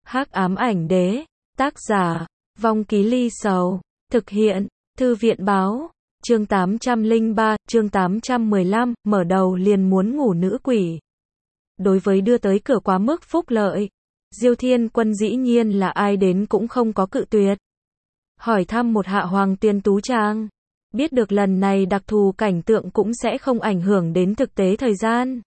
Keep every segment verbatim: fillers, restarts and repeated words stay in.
Hắc ám ảnh đế, tác giả, Vong Ký Ly Sầu, thực hiện, Thư viện báo, chương tám trăm lẻ ba, chương tám trăm mười lăm, mở đầu liền muốn ngủ nữ quỷ. Đối với đưa tới cửa quá mức phúc lợi, Diêu Thiên Quân dĩ nhiên là ai đến cũng không có cự tuyệt. Hỏi thăm một hạ Hoàng Tuyên Tú Trang, biết được lần này đặc thù cảnh tượng cũng sẽ không ảnh hưởng đến thực tế thời gian.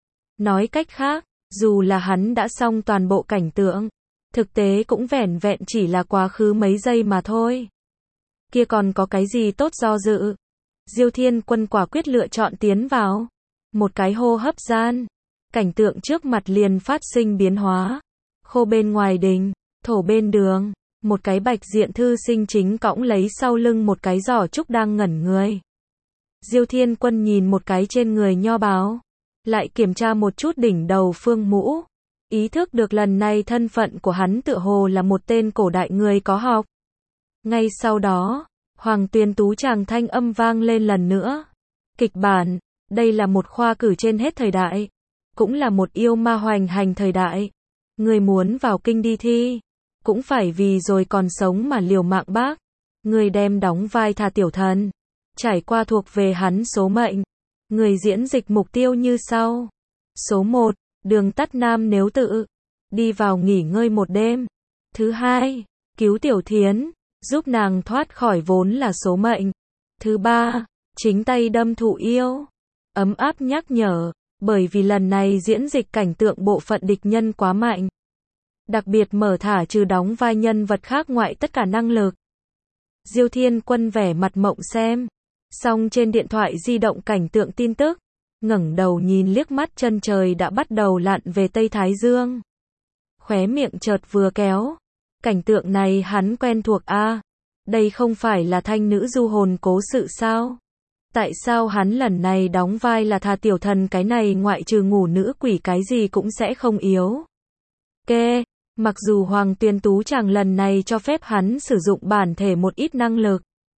Nói cách khác, dù là hắn đã xong toàn bộ cảnh tượng, thực tế cũng vẻn vẹn chỉ là quá khứ mấy giây mà thôi. Kia còn có cái gì tốt do dự? Diêu Thiên Quân quả quyết lựa chọn tiến vào. Một cái hô hấp gian, cảnh tượng trước mặt liền phát sinh biến hóa. Khô bên ngoài đình, thổ bên đường, một cái bạch diện thư sinh chính cõng lấy sau lưng một cái giỏ trúc đang ngẩn người. Diêu Thiên Quân nhìn một cái trên người nho bào, lại kiểm tra một chút đỉnh đầu phương mũ, ý thức được lần này thân phận của hắn tựa hồ là một tên cổ đại người có học. Ngay sau đó, Hoàng Tuyên Tú Tràng thanh âm vang lên lần nữa. Kịch bản, đây là một khoa cử trên hết thời đại, cũng là một yêu ma hoành hành thời đại. Người muốn vào kinh đi thi, cũng phải vì rồi còn sống mà liều mạng bác. Người đem đóng vai thà tiểu thần, trải qua thuộc về hắn số mệnh. Người diễn dịch mục tiêu như sau. Số một, đường tắt nam nếu tự, đi vào nghỉ ngơi một đêm. Thứ hai, cứu tiểu thiến, giúp nàng thoát khỏi vốn là số mệnh. Thứ ba, chính tay đâm thụ yêu. Ấm áp nhắc nhở, bởi vì lần này diễn dịch cảnh tượng bộ phận địch nhân quá mạnh. Đặc biệt mở thả trừ đóng vai nhân vật khác ngoại tất cả năng lực. Diêu Thiên Quân vẻ mặt mộng xem, xong trên điện thoại di động cảnh tượng tin tức, ngẩng đầu nhìn liếc mắt chân trời đã bắt đầu lặn về Tây Thái Dương. Khóe miệng chợt vừa kéo, cảnh tượng này hắn quen thuộc a, à, đây không phải là thanh nữ du hồn cố sự sao? Tại sao hắn lần này đóng vai là thà tiểu thần, cái này ngoại trừ ngủ nữ quỷ cái gì cũng sẽ không yếu. Kê, mặc dù Hoàng Tuyên Tú Tràng lần này cho phép hắn sử dụng bản thể một ít năng lực,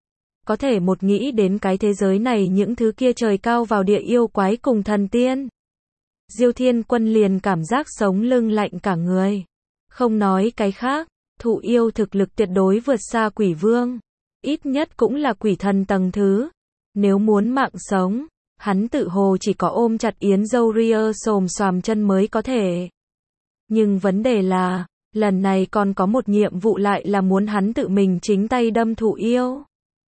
có thể một nghĩ đến cái thế giới này những thứ kia trời cao vào địa yêu quái cùng thần tiên, Diêu Thiên Quân liền cảm giác sống lưng lạnh cả người. Không nói cái khác, thụ yêu thực lực tuyệt đối vượt xa quỷ vương, ít nhất cũng là quỷ thần tầng thứ. Nếu muốn mạng sống, hắn tự hồ chỉ có ôm chặt yến dâu ria xồm xoàm chân mới có thể. Nhưng vấn đề là, lần này còn có một nhiệm vụ lại là muốn hắn tự mình chính tay đâm thụ yêu.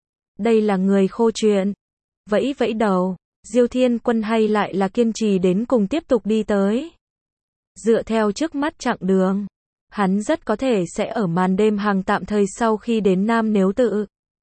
Đây là người khô chuyện. Vẫy vẫy đầu, Diêu Thiên Quân hay lại là kiên trì đến cùng tiếp tục đi tới. Dựa theo trước mắt chặng đường, hắn rất có thể sẽ ở màn đêm hàng tạm thời sau khi đến Nam Nếu Tự.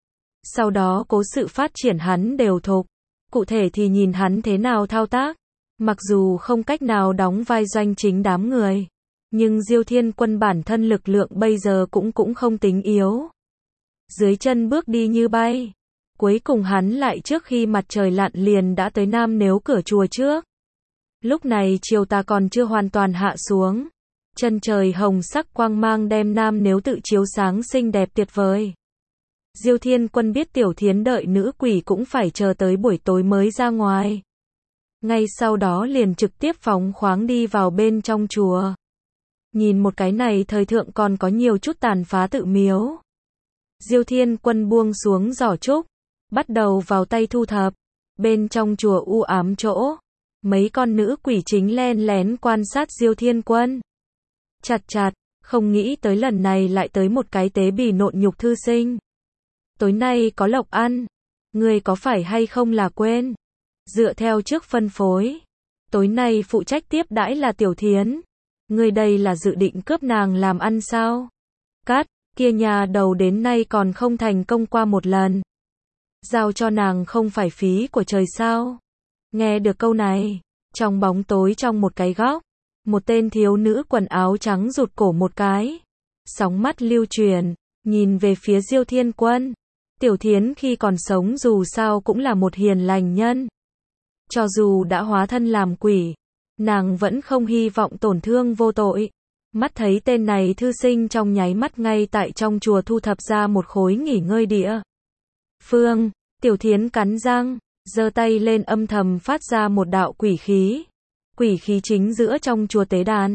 Sau đó cố sự phát triển hắn đều thục, cụ thể thì nhìn hắn thế nào thao tác. Mặc dù không cách nào đóng vai doanh chính đám người, nhưng Diêu Thiên Quân bản thân lực lượng bây giờ cũng cũng không tính yếu. Dưới chân bước đi như bay, cuối cùng hắn lại trước khi mặt trời lặn liền đã tới Nam Nếu cửa chùa trước. Lúc này chiều tà còn chưa hoàn toàn hạ xuống, chân trời hồng sắc quang mang đem Nam Nếu Tự chiếu sáng xinh đẹp tuyệt vời. Diêu Thiên Quân biết tiểu thiến đợi nữ quỷ cũng phải chờ tới buổi tối mới ra ngoài. Ngay sau đó liền trực tiếp phóng khoáng đi vào bên trong chùa. Nhìn một cái này thời thượng còn có nhiều chút tàn phá tự miếu. Diêu Thiên Quân buông xuống giỏ trúc, bắt đầu vào tay thu thập. Bên trong chùa u ám chỗ, mấy con nữ quỷ chính len lén quan sát Diêu Thiên Quân. Chặt chặt, không nghĩ tới lần này lại tới một cái tế bì nộn nhục thư sinh. Tối nay có lộc ăn, người có phải hay không là quên? Dựa theo trước phân phối, tối nay phụ trách tiếp đãi là tiểu thiến. Người đây là dự định cướp nàng làm ăn sao? Cát, kia nhà đầu đến nay còn không thành công qua một lần. Giao cho nàng không phải phí của trời sao? Nghe được câu này, trong bóng tối trong một cái góc, một tên thiếu nữ quần áo trắng rụt cổ một cái, sóng mắt lưu truyền, nhìn về phía Diêu Thiên Quân. Tiểu thiến khi còn sống dù sao cũng là một hiền lành nhân. Cho dù đã hóa thân làm quỷ, nàng vẫn không hy vọng tổn thương vô tội. Mắt thấy tên này thư sinh trong nháy mắt ngay tại trong chùa thu thập ra một khối nghỉ ngơi địa phương, tiểu thiến cắn răng, giơ tay lên âm thầm phát ra một đạo quỷ khí. Quỷ khí chính giữa trong chùa tế đàn.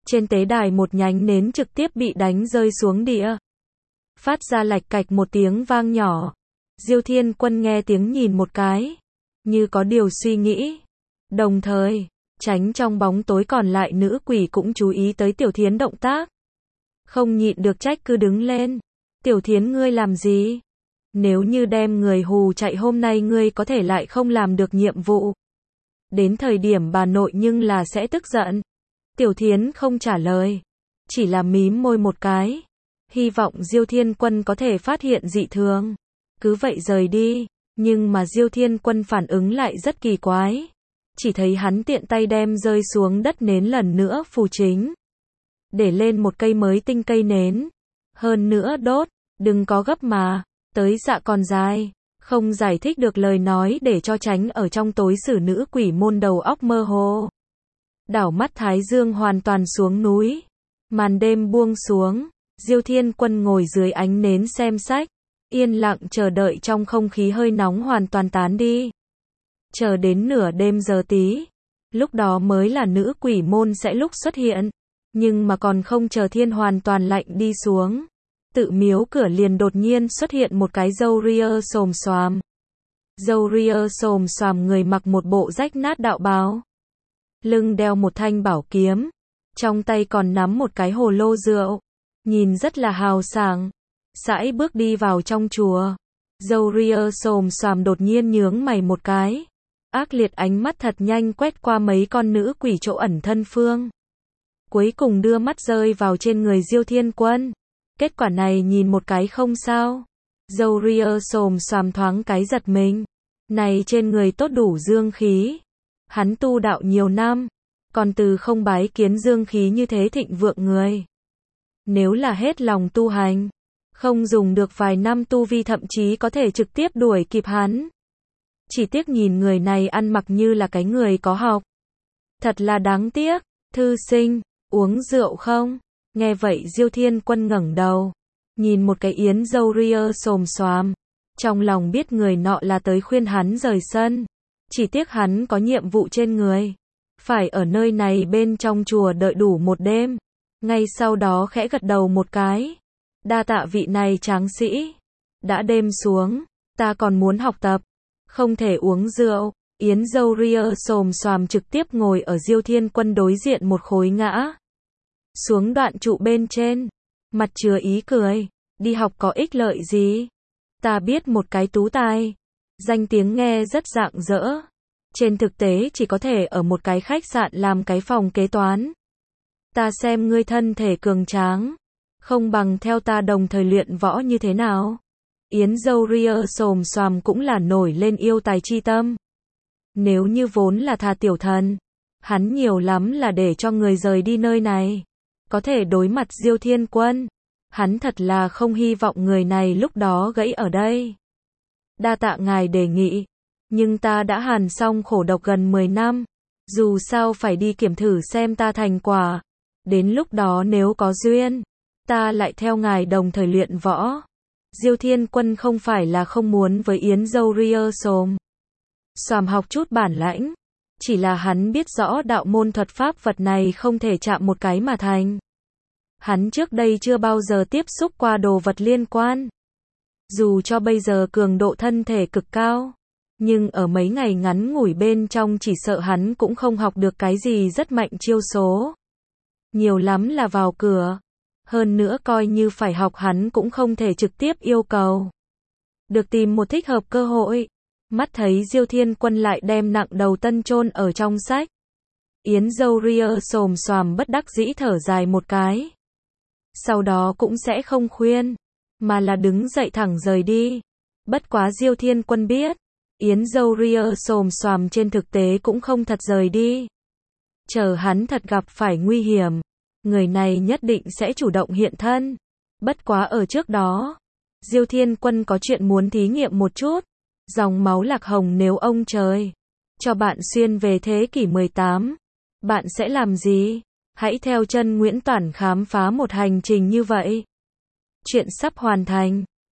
Trên tế đài một nhánh nến trực tiếp bị đánh rơi xuống địa. Phát ra lạch cạch một tiếng vang nhỏ. Diêu Thiên Quân nghe tiếng nhìn một cái. Như có điều suy nghĩ. Đồng thời, tránh trong bóng tối còn lại nữ quỷ cũng chú ý tới Tiểu Thiến động tác. Không nhịn được trách cứ đứng lên. Tiểu Thiến ngươi làm gì? Nếu như đem người hù chạy hôm nay ngươi có thể lại không làm được nhiệm vụ. Đến thời điểm bà nội nhưng là sẽ tức giận. Tiểu Thiến không trả lời. Chỉ là mím môi một cái. Hy vọng Diêu Thiên Quân có thể phát hiện dị thường. Cứ vậy rời đi. Nhưng mà Diêu Thiên Quân phản ứng lại rất kỳ quái. Chỉ thấy hắn tiện tay đem rơi xuống đất nến lần nữa phù chính. Để lên một cây mới tinh cây nến. Hơn nữa đốt. Đừng có gấp mà. Tới dạ còn dài. Không giải thích được lời nói để cho tránh ở trong tối xử nữ quỷ môn đầu óc mơ hồ. Đảo mắt Thái Dương hoàn toàn xuống núi. Màn đêm buông xuống. Diêu Thiên Quân ngồi dưới ánh nến xem sách. Yên lặng chờ đợi trong không khí hơi nóng hoàn toàn tán đi. Chờ đến nửa đêm giờ tí. Lúc đó mới là nữ quỷ môn sẽ lúc xuất hiện. Nhưng mà còn không chờ thiên hoàn toàn lạnh đi xuống. Tự miếu cửa liền đột nhiên xuất hiện một cái râu ria xồm xoàm. Râu ria xồm xoàm người mặc một bộ rách nát đạo bào. Lưng đeo một thanh bảo kiếm. Trong tay còn nắm một cái hồ lô rượu. Nhìn rất là hào sảng. Sải bước đi vào trong chùa. Râu ria xồm xoàm đột nhiên nhướng mày một cái. Ác liệt ánh mắt thật nhanh quét qua mấy con nữ quỷ chỗ ẩn thân phương. Cuối cùng đưa mắt rơi vào trên người Diêu Thiên Quân. Kết quả này nhìn một cái không sao. Râu ria xồm xoàm thoáng cái giật mình. Này trên người tốt đủ dương khí. Hắn tu đạo nhiều năm. Còn từ không bái kiến dương khí như thế thịnh vượng người. Nếu là hết lòng tu hành. Không dùng được vài năm tu vi thậm chí có thể trực tiếp đuổi kịp hắn. Chỉ tiếc nhìn người này ăn mặc như là cái người có học. Thật là đáng tiếc. Thư sinh, uống rượu không? Nghe vậy Diêu Thiên Quân ngẩng đầu. Nhìn một cái yến râu ria xồm xoàm. Trong lòng biết người nọ là tới khuyên hắn rời sân. Chỉ tiếc hắn có nhiệm vụ trên người. Phải ở nơi này bên trong chùa đợi đủ một đêm. Ngay sau đó khẽ gật đầu một cái. Đa tạ vị này tráng sĩ. Đã đêm xuống. Ta còn muốn học tập. Không thể uống rượu. Yến râu ria xồm xoàm trực tiếp ngồi ở Diêu Thiên Quân đối diện một khối ngã. Xuống đoạn trụ bên trên. Mặt chứa ý cười. Đi học có ích lợi gì? Ta biết một cái tú tài. Danh tiếng nghe rất rạng rỡ. Trên thực tế chỉ có thể ở một cái khách sạn làm cái phòng kế toán. Ta xem ngươi thân thể cường tráng. Không bằng theo ta đồng thời luyện võ như thế nào? Yến râu ria xồm xoàm cũng là nổi lên yêu tài chi tâm. Nếu như vốn là thà tiểu thần. Hắn nhiều lắm là để cho người rời đi nơi này. Có thể đối mặt Diêu Thiên Quân. Hắn thật là không hy vọng người này lúc đó gãy ở đây. Đa tạ ngài đề nghị. Nhưng ta đã hàn xong khổ độc gần mười năm. Dù sao phải đi kiểm thử xem ta thành quả. Đến lúc đó nếu có duyên. Ta lại theo ngài đồng thời luyện võ. Diêu Thiên Quân không phải là không muốn với Yến râu ria xồm xoàm học chút bản lãnh. Chỉ là hắn biết rõ đạo môn thuật pháp vật này không thể chạm một cái mà thành. Hắn trước đây chưa bao giờ tiếp xúc qua đồ vật liên quan. Dù cho bây giờ cường độ thân thể cực cao. Nhưng ở mấy ngày ngắn ngủi bên trong chỉ sợ hắn cũng không học được cái gì rất mạnh chiêu số. Nhiều lắm là vào cửa. Hơn nữa coi như phải học hắn cũng không thể trực tiếp yêu cầu. Được tìm một thích hợp cơ hội. Mắt thấy Diêu Thiên Quân lại đem nặng đầu tân chôn ở trong sách. Yến râu ria xồm xoàm bất đắc dĩ thở dài một cái. Sau đó cũng sẽ không khuyên. Mà là đứng dậy thẳng rời đi. Bất quá Diêu Thiên Quân biết. Yến râu ria xồm xoàm trên thực tế cũng không thật rời đi. Chờ hắn thật gặp phải nguy hiểm. Người này nhất định sẽ chủ động hiện thân. Bất quá ở trước đó. Diêu Thiên Quân có chuyện muốn thí nghiệm một chút. Dòng máu lạc hồng nếu ông trời cho bạn xuyên về thế kỷ mười tám. Bạn sẽ làm gì? Hãy theo chân Nguyễn Toản khám phá một hành trình như vậy. Chuyện sắp hoàn thành.